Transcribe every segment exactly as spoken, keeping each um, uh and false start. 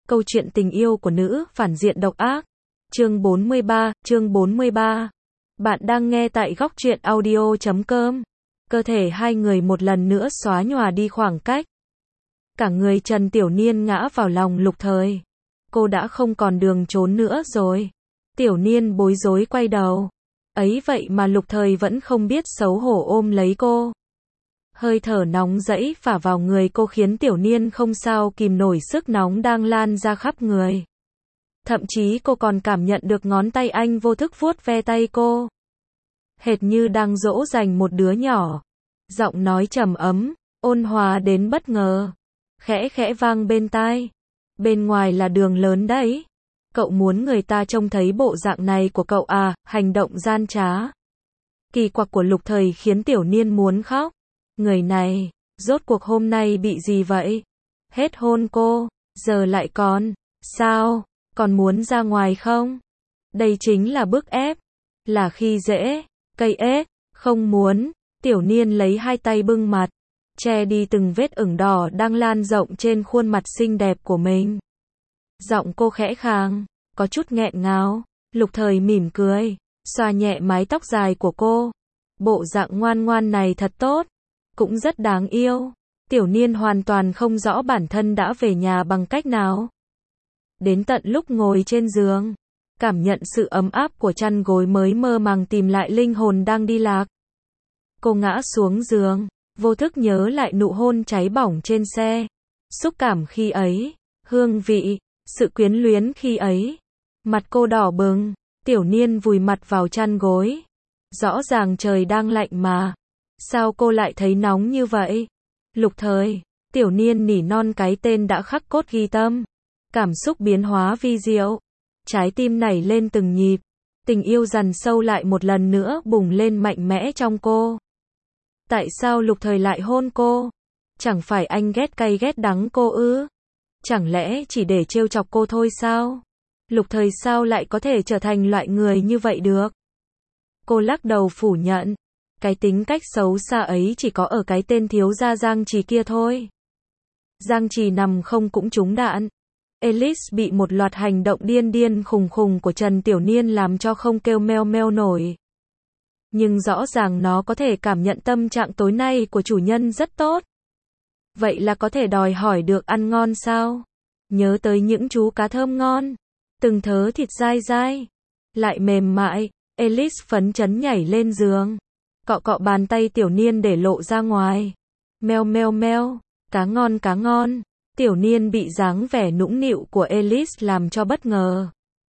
Câu chuyện tình yêu của nữ phản diện độc ác. Chương bốn mươi ba, chương bốn mươi ba. Bạn đang nghe tại góc truyện audio chấm com. Cơ thể hai người một lần nữa xóa nhòa đi khoảng cách. Cả người Trần Tiểu Niên ngã vào lòng Lục Thời. Cô đã không còn đường trốn nữa rồi. Tiểu Niên bối rối quay đầu. Ấy vậy mà Lục Thời vẫn không biết xấu hổ ôm lấy cô. Hơi thở nóng rẫy phả vào người cô khiến Tiểu Niên không sao kìm nổi sức nóng đang lan ra khắp người. Thậm chí cô còn cảm nhận được ngón tay anh vô thức vuốt ve tay cô. Hệt như đang dỗ dành một đứa nhỏ. Giọng nói trầm ấm, ôn hòa đến bất ngờ. Khẽ khẽ vang bên tai. Bên ngoài là đường lớn đấy. Cậu muốn người ta trông thấy bộ dạng này của cậu à, hành động gian trá. Kỳ quặc của Lục Thời khiến Tiểu Niên muốn khóc. Người này, rốt cuộc hôm nay bị gì vậy? Hết hôn cô, giờ lại còn, sao, còn muốn ra ngoài không? Đây chính là bức ép, là khi dễ, cây ếch, không muốn. Tiểu Niên lấy hai tay bưng mặt, che đi từng vết ửng đỏ đang lan rộng trên khuôn mặt xinh đẹp của mình. Giọng cô khẽ khàng, có chút nghẹn ngào. Lục Thời mỉm cười, xoa nhẹ mái tóc dài của cô. Bộ dạng ngoan ngoan này thật tốt, cũng rất đáng yêu. Tiểu Niên hoàn toàn không rõ bản thân đã về nhà bằng cách nào. Đến tận lúc ngồi trên giường, cảm nhận sự ấm áp của chăn gối mới mơ màng tìm lại linh hồn đang đi lạc. Cô ngã xuống giường, vô thức nhớ lại nụ hôn cháy bỏng trên xe. Xúc cảm khi ấy, hương vị, sự quyến luyến khi ấy. Mặt cô đỏ bừng, Tiểu Niên vùi mặt vào chăn gối. Rõ ràng trời đang lạnh mà. Sao cô lại thấy nóng như vậy? Lục Thời, Tiểu Niên nỉ non cái tên đã khắc cốt ghi tâm. Cảm xúc biến hóa vi diệu. Trái tim nảy lên từng nhịp. Tình yêu dằn sâu lại một lần nữa bùng lên mạnh mẽ trong cô. Tại sao Lục Thời lại hôn cô? Chẳng phải anh ghét cay ghét đắng cô ư? Chẳng lẽ chỉ để trêu chọc cô thôi sao? Lục Thời sao lại có thể trở thành loại người như vậy được? Cô lắc đầu phủ nhận. Cái tính cách xấu xa ấy chỉ có ở cái tên thiếu gia Giang Trì kia thôi. Giang Trì nằm không cũng trúng đạn. Ellis bị một loạt hành động điên điên khùng khùng của Trần Tiểu Niên làm cho không kêu meo meo nổi. Nhưng rõ ràng nó có thể cảm nhận tâm trạng tối nay của chủ nhân rất tốt. Vậy là có thể đòi hỏi được ăn ngon sao? Nhớ tới những chú cá thơm ngon, từng thớ thịt dai dai, lại mềm mại, Ellis phấn chấn nhảy lên giường. Cọ cọ bàn tay Tiểu Niên để lộ ra ngoài. Meo meo meo, cá ngon cá ngon. Tiểu Niên bị dáng vẻ nũng nịu của Ellis làm cho bất ngờ.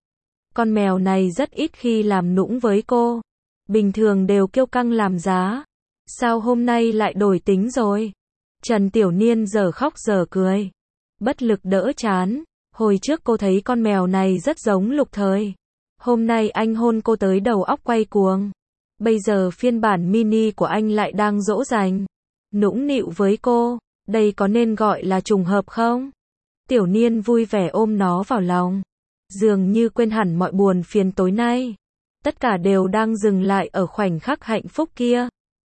Con mèo này rất ít khi làm nũng với cô. Bình thường đều kiêu căng làm giá. Sao hôm nay lại đổi tính rồi? Trần Tiểu Niên giờ khóc giờ cười. Bất lực đỡ chán. Hồi trước cô thấy con mèo này rất giống Lục Thời. Hôm nay anh hôn cô tới đầu óc quay cuồng. Bây giờ phiên bản mini của anh lại đang dỗ dành, nũng nịu với cô. Đây có nên gọi là trùng hợp không? Tiểu Niên vui vẻ ôm nó vào lòng. Dường như quên hẳn mọi buồn phiền tối nay. Tất cả đều đang dừng lại ở khoảnh khắc hạnh phúc kia.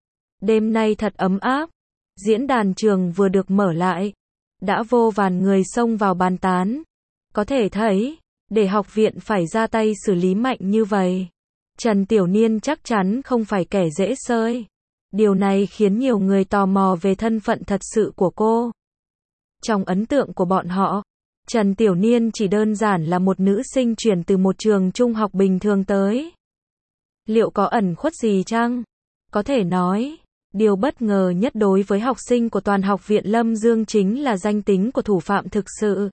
Đêm nay thật ấm áp. Diễn đàn trường vừa được mở lại. Đã vô vàn người xông vào bàn tán. Có thể thấy, để học viện phải ra tay xử lý mạnh như vậy. Trần Tiểu Niên chắc chắn không phải kẻ dễ xơi. Điều này khiến nhiều người tò mò về thân phận thật sự của cô. Trong ấn tượng của bọn họ, Trần Tiểu Niên chỉ đơn giản là một nữ sinh chuyển từ một trường trung học bình thường tới. Liệu có ẩn khuất gì chăng? Có thể nói, điều bất ngờ nhất đối với học sinh của toàn học viện Lâm Dương chính là danh tính của thủ phạm thực sự.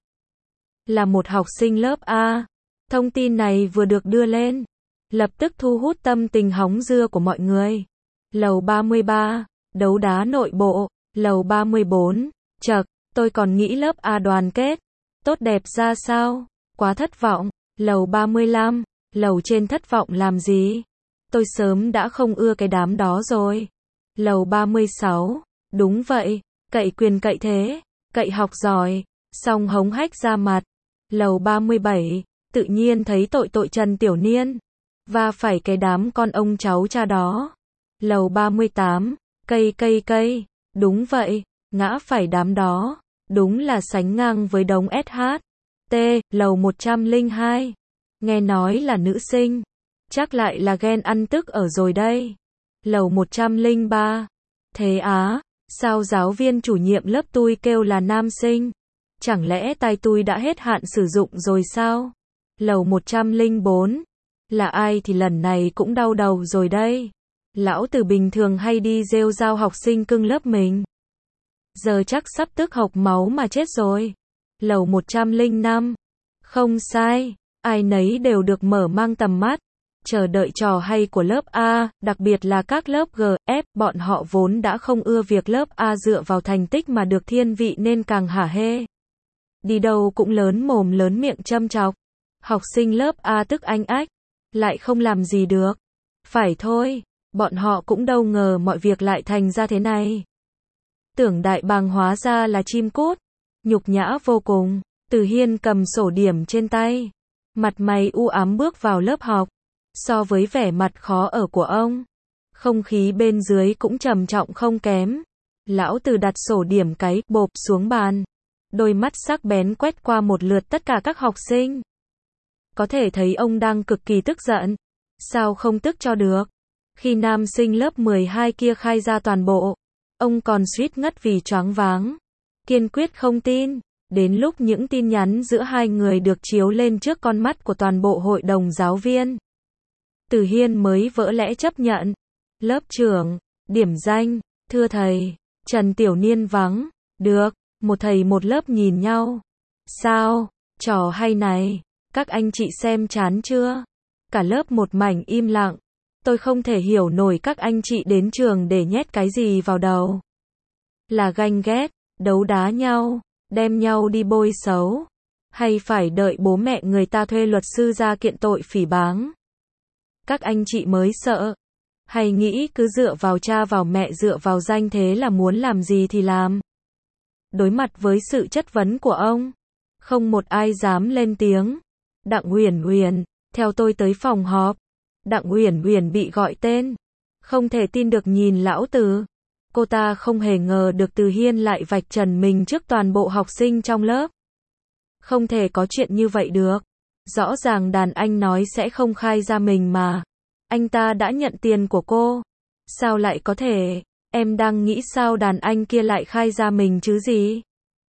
Là một học sinh lớp A. Thông tin này vừa được đưa lên, lập tức thu hút tâm tình hóng dưa của mọi người. Lầu ba mươi ba, đấu đá nội bộ. Lầu ba mươi bốn, chậc, tôi còn nghĩ lớp A đoàn kết, tốt đẹp ra sao, quá thất vọng. Lầu ba mươi lăm, lầu trên thất vọng làm gì, tôi sớm đã không ưa cái đám đó rồi. Lầu ba mươi sáu, đúng vậy, cậy quyền cậy thế, cậy học giỏi, xong hống hách ra mặt. Lầu ba mươi bảy, tự nhiên thấy tội tội Trần Tiểu Niên, và phải cái đám con ông cháu cha đó. Lầu ba mươi tám, cây cây cây, đúng vậy, ngã phải đám đó, đúng là sánh ngang với đống ét hát. T, lầu một trăm lẻ hai. Nghe nói là nữ sinh. Chắc lại là ghen ăn tức ở rồi đây. Lầu một trăm lẻ ba. Thế á, sao giáo viên chủ nhiệm lớp tôi kêu là nam sinh? Chẳng lẽ tai tôi đã hết hạn sử dụng rồi sao? Lầu một trăm lẻ bốn. Là ai thì lần này cũng đau đầu rồi đây. Lão Tử bình thường hay đi rêu rao học sinh cưng lớp mình. Giờ chắc sắp tức hộc máu mà chết rồi. Lầu một trăm lẻ năm. Không sai, ai nấy đều được mở mang tầm mắt. Chờ đợi trò hay của lớp A, đặc biệt là các lớp G, F, bọn họ vốn đã không ưa việc lớp A dựa vào thành tích mà được thiên vị nên càng hả hê. Đi đâu cũng lớn mồm lớn miệng châm chọc. Học sinh lớp A tức anh ách, lại không làm gì được. Phải thôi, bọn họ cũng đâu ngờ mọi việc lại thành ra thế này. Tưởng đại bàng hóa ra là chim cút, nhục nhã vô cùng. Từ Hiên cầm sổ điểm trên tay, mặt mày u ám bước vào lớp học. So với vẻ mặt khó ở của ông, không khí bên dưới cũng trầm trọng không kém. Lão Tử đặt sổ điểm cái bộp xuống bàn, đôi mắt sắc bén quét qua một lượt tất cả các học sinh. Có thể thấy ông đang cực kỳ tức giận. Sao không tức cho được? Khi nam sinh lớp mười hai kia khai ra toàn bộ, ông còn suýt ngất vì choáng váng. Kiên quyết không tin. Đến lúc những tin nhắn giữa hai người được chiếu lên trước con mắt của toàn bộ hội đồng giáo viên, Từ Hiên mới vỡ lẽ chấp nhận. Lớp trưởng, điểm danh, thưa thầy, Trần Tiểu Niên vắng. Được, một thầy một lớp nhìn nhau. Sao, trò hay này, các anh chị xem chán chưa? Cả lớp một mảnh im lặng. Tôi không thể hiểu nổi các anh chị đến trường để nhét cái gì vào đầu. Là ganh ghét, đấu đá nhau, đem nhau đi bôi xấu, hay phải đợi bố mẹ người ta thuê luật sư ra kiện tội phỉ báng? Các anh chị mới sợ, hay nghĩ cứ dựa vào cha vào mẹ dựa vào danh thế là muốn làm gì thì làm? Đối mặt với sự chất vấn của ông, không một ai dám lên tiếng. Đặng Uyển Uyển, theo tôi tới phòng họp. Đặng Uyển Uyển bị gọi tên, không thể tin được nhìn Lão Tử. Cô ta không hề ngờ được Từ Hiên lại vạch trần mình trước toàn bộ học sinh trong lớp. Không thể có chuyện như vậy được. Rõ ràng đàn anh nói sẽ không khai ra mình mà. Anh ta đã nhận tiền của cô. Sao lại có thể? Em đang nghĩ sao đàn anh kia lại khai ra mình chứ gì?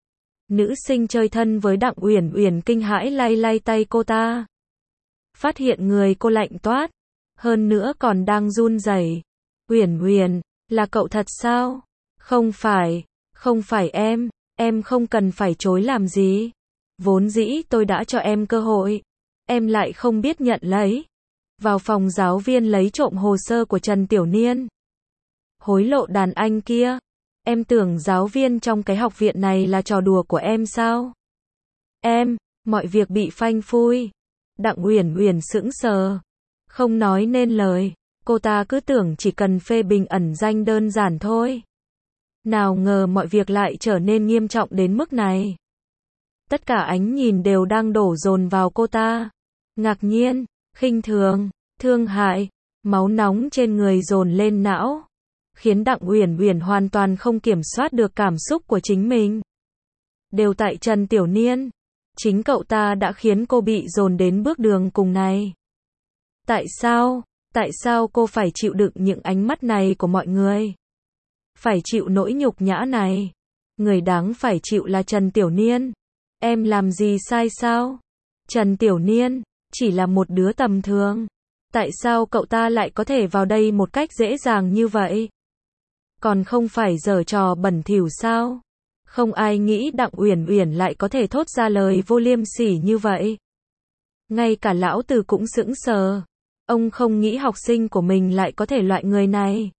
Nữ sinh chơi thân với Đặng Uyển Uyển kinh hãi lay lay tay cô ta. Phát hiện người cô lạnh toát, hơn nữa còn đang run rẩy. Uyển Uyển, là cậu thật sao? Không phải, không phải em, em không cần phải chối làm gì. Vốn dĩ tôi đã cho em cơ hội, em lại không biết nhận lấy. Vào phòng giáo viên lấy trộm hồ sơ của Trần Tiểu Niên. Hối lộ đàn anh kia. Em tưởng giáo viên trong cái học viện này là trò đùa của em sao? Em, mọi việc bị phanh phui. Đặng Uyển Uyển sững sờ, không nói nên lời. Cô ta cứ tưởng chỉ cần phê bình ẩn danh đơn giản thôi. Nào ngờ mọi việc lại trở nên nghiêm trọng đến mức này. Tất cả ánh nhìn đều đang đổ dồn vào cô ta. Ngạc nhiên, khinh thường, thương hại, máu nóng trên người dồn lên não, khiến Đặng Uyển Uyển hoàn toàn không kiểm soát được cảm xúc của chính mình. Đều tại Trần Tiểu Niên, chính cậu ta đã khiến cô bị dồn đến bước đường cùng này. Tại sao? Tại sao cô phải chịu đựng những ánh mắt này của mọi người? Phải chịu nỗi nhục nhã này? Người đáng phải chịu là Trần Tiểu Niên. Em làm gì sai sao? Trần Tiểu Niên chỉ là một đứa tầm thường. Tại sao cậu ta lại có thể vào đây một cách dễ dàng như vậy? Còn không phải giở trò bẩn thỉu sao? Không ai nghĩ Đặng Uyển Uyển lại có thể thốt ra lời vô liêm sỉ như vậy. Ngay cả Lão Tử cũng sững sờ. Ông không nghĩ học sinh của mình lại có thể loại người này.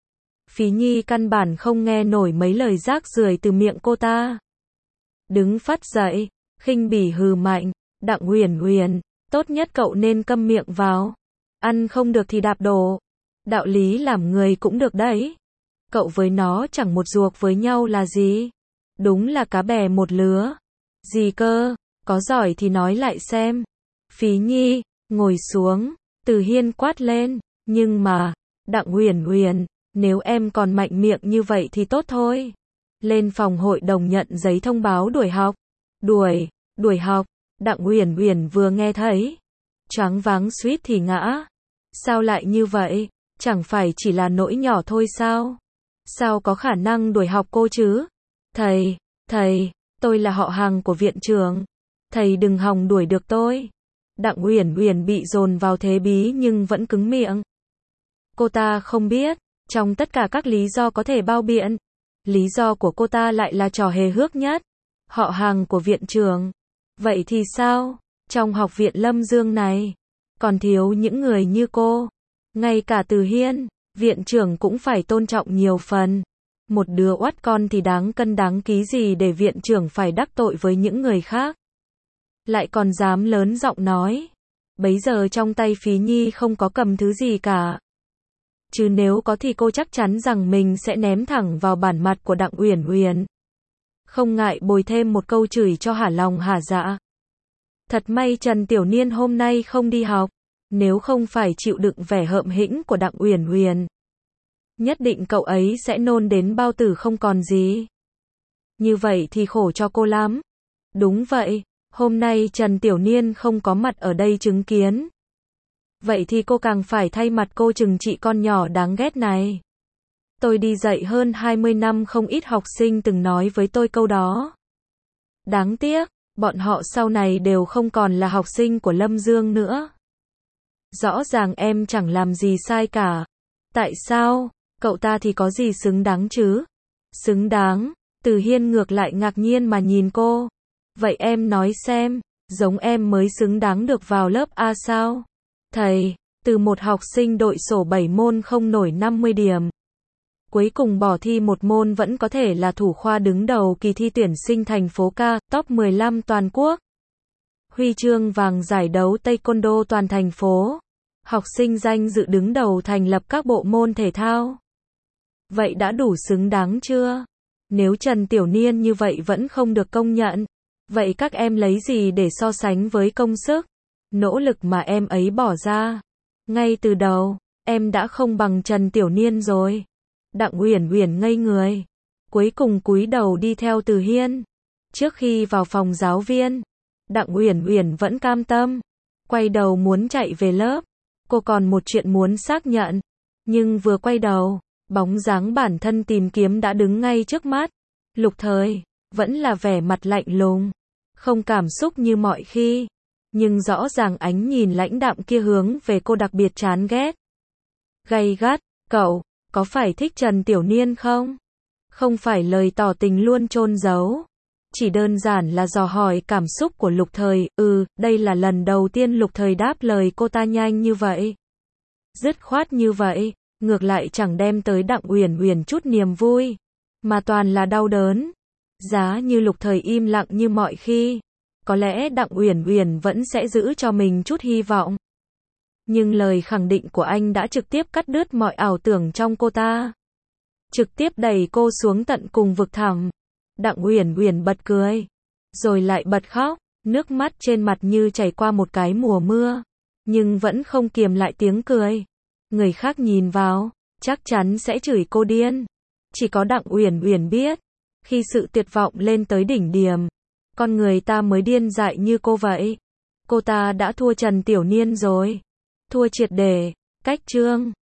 Phí Nhi căn bản không nghe nổi mấy lời rác rưởi từ miệng cô ta. Đứng phát dậy, khinh bỉ hừ mạnh. Đặng Uyển Uyển, tốt nhất cậu nên câm miệng vào. Ăn không được thì đạp đổ. Đạo lý làm người cũng được đấy. Cậu với nó chẳng một ruột với nhau là gì. Đúng là cá bè một lứa. Gì cơ, có giỏi thì nói lại xem. Phí Nhi, ngồi xuống. Từ Hiên quát lên. Nhưng mà, Đặng Uyển Uyển, nếu em còn mạnh miệng như vậy thì tốt thôi. Lên phòng hội đồng nhận giấy thông báo đuổi học. Đuổi, đuổi học. Đặng Uyển Uyển vừa nghe thấy, choáng váng suýt thì ngã. Sao lại như vậy? Chẳng phải chỉ là nỗi nhỏ thôi sao? Sao có khả năng đuổi học cô chứ? Thầy, thầy, tôi là họ hàng của viện trưởng. Thầy đừng hòng đuổi được tôi. Đặng Uyển Uyển bị dồn vào thế bí nhưng vẫn cứng miệng. Cô ta không biết, trong tất cả các lý do có thể bao biện, lý do của cô ta lại là trò hề hước nhất. Họ hàng của viện trưởng. Vậy thì sao? Trong học viện Lâm Dương này, còn thiếu những người như cô. Ngay cả Từ Hiên, viện trưởng cũng phải tôn trọng nhiều phần. Một đứa oắt con thì đáng cân đáng ký gì để viện trưởng phải đắc tội với những người khác. Lại còn dám lớn giọng nói. Bấy giờ trong tay Phí Nhi không có cầm thứ gì cả. Chứ nếu có thì cô chắc chắn rằng mình sẽ ném thẳng vào bản mặt của Đặng Uyển Uyển. Không ngại bồi thêm một câu chửi cho hả lòng hả dạ. Thật may Trần Tiểu Niên hôm nay không đi học. Nếu không phải chịu đựng vẻ hợm hĩnh của Đặng Uyển Uyển, nhất định cậu ấy sẽ nôn đến bao tử không còn gì. Như vậy thì khổ cho cô lắm. Đúng vậy, hôm nay Trần Tiểu Niên không có mặt ở đây chứng kiến. Vậy thì cô càng phải thay mặt cô trừng trị con nhỏ đáng ghét này. Tôi đi dạy hơn hai mươi năm, không ít học sinh từng nói với tôi câu đó. Đáng tiếc, bọn họ sau này đều không còn là học sinh của Lâm Dương nữa. Rõ ràng em chẳng làm gì sai cả. Tại sao? Cậu ta thì có gì xứng đáng chứ? Xứng đáng? Từ Hiên ngược lại ngạc nhiên mà nhìn cô. Vậy em nói xem, giống em mới xứng đáng được vào lớp A sao? Thầy, từ một học sinh đội sổ bảy môn không nổi năm mươi điểm. Cuối cùng bỏ thi một môn vẫn có thể là thủ khoa đứng đầu kỳ thi tuyển sinh thành phố ca, top mười lăm toàn quốc. Huy chương vàng giải đấu Taekwondo toàn thành phố. Học sinh danh dự đứng đầu thành lập các bộ môn thể thao. Vậy đã đủ xứng đáng chưa? Nếu Trần Tiểu Niên như vậy vẫn không được công nhận, vậy các em lấy gì để so sánh với công sức, nỗ lực mà em ấy bỏ ra? Ngay từ đầu, em đã không bằng Trần Tiểu Niên rồi. Đặng Uyển Uyển ngây người, cuối cùng cúi đầu đi theo Từ Hiên. Trước khi vào phòng giáo viên, Đặng Uyển Uyển vẫn cam tâm, quay đầu muốn chạy về lớp. Cô còn một chuyện muốn xác nhận, nhưng vừa quay đầu, bóng dáng bản thân tìm kiếm đã đứng ngay trước mắt. Lục Thời, vẫn là vẻ mặt lạnh lùng, không cảm xúc như mọi khi, nhưng rõ ràng ánh nhìn lãnh đạm kia hướng về cô đặc biệt chán ghét. Gay gắt, cậu, có phải thích Trần Tiểu Niên không? Không phải lời tỏ tình luôn chôn giấu. Chỉ đơn giản là dò hỏi cảm xúc của Lục Thời. Ừ, đây là lần đầu tiên Lục Thời đáp lời cô ta nhanh như vậy. Dứt khoát như vậy, ngược lại chẳng đem tới Đặng Uyển Uyển chút niềm vui, mà toàn là đau đớn. Giá như Lục Thời im lặng như mọi khi, có lẽ Đặng Uyển Uyển vẫn sẽ giữ cho mình chút hy vọng. Nhưng lời khẳng định của anh đã trực tiếp cắt đứt mọi ảo tưởng trong cô ta. Trực tiếp đẩy cô xuống tận cùng vực thẳm. Đặng Uyển Uyển bật cười, rồi lại bật khóc, nước mắt trên mặt như chảy qua một cái mùa mưa, nhưng vẫn không kiềm lại tiếng cười. Người khác nhìn vào, chắc chắn sẽ chửi cô điên. Chỉ có Đặng Uyển Uyển biết, khi sự tuyệt vọng lên tới đỉnh điểm, con người ta mới điên dại như cô vậy. Cô ta đã thua Trần Tiểu Niên rồi. Thua triệt để, cách chương.